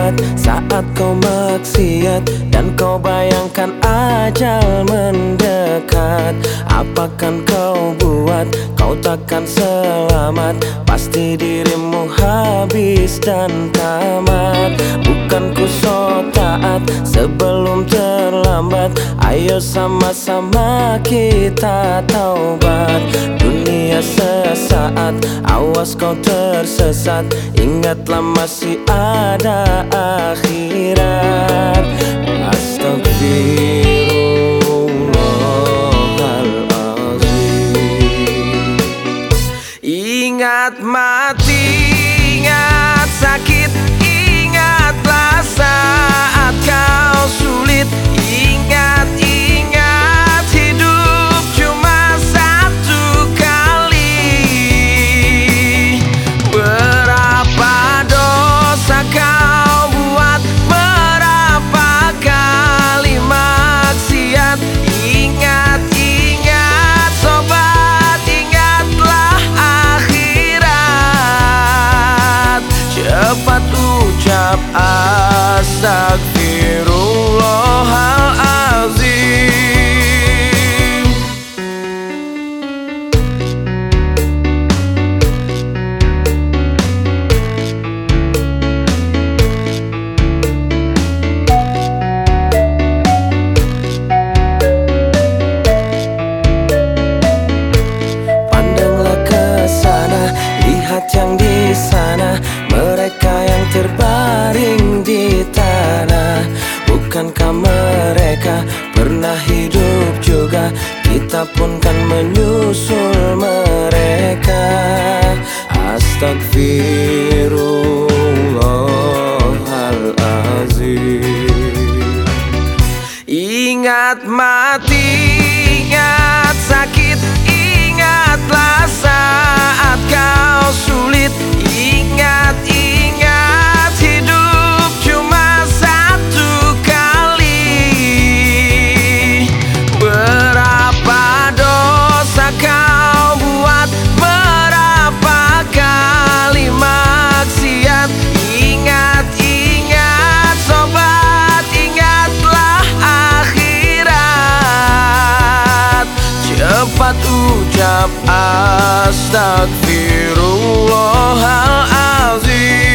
ingat saat kau maksiat dan kau bayangkan ajal mendekat. Apakan kau buat, kau takkan selamat. Pasti dirimu habis dan tamat. Bukan ku so taat sebelum terlambat. Ayo sama-sama kita taubat. Dunia sesaat, awas kau tersesat. Ingatlah masih ada akhirat. Astagfirullahaladzim. Ingat mati, ingat sakit, ingatlah saat kau sulit. Ingat hidup cuma satu kali. Berapa dosa kau buat, berapa kali maksiat. Ingat sobat, ingatlah akhirat. Cepat ucap astagfirullahaladzim. Pandanglah ke sana, lihat yang di sana. Mereka yang terbaring di tanah. Bukankah mereka pernah hidup juga? Kita pun kan menyusul mereka. Astagfirullahaladzim. Ingat mati, ingat sakit, ingatlah saat kau sulit. Ingat hidup cuma satu kali. Berapa dosa kau buat, berapa kali maksiat. Ingat sobat, ingatlah akhirat. Cepat ucap astagfirullahaladzim.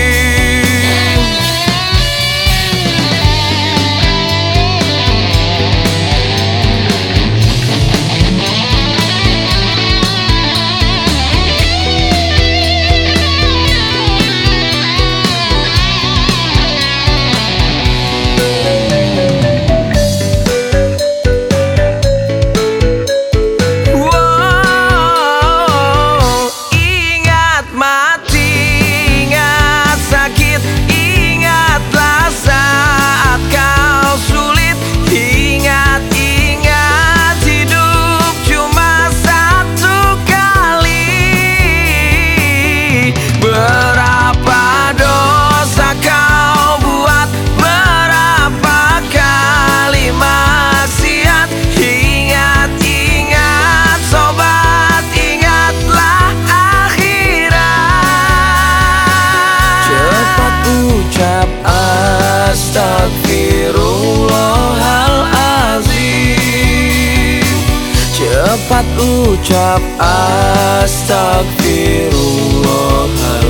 Berapa dosa kau buat, berapa kali maksiat. Ingat sobat, ingatlah akhirat. Cepat ucap astagfirullahaladzim. Cepat ucap astagfirullah.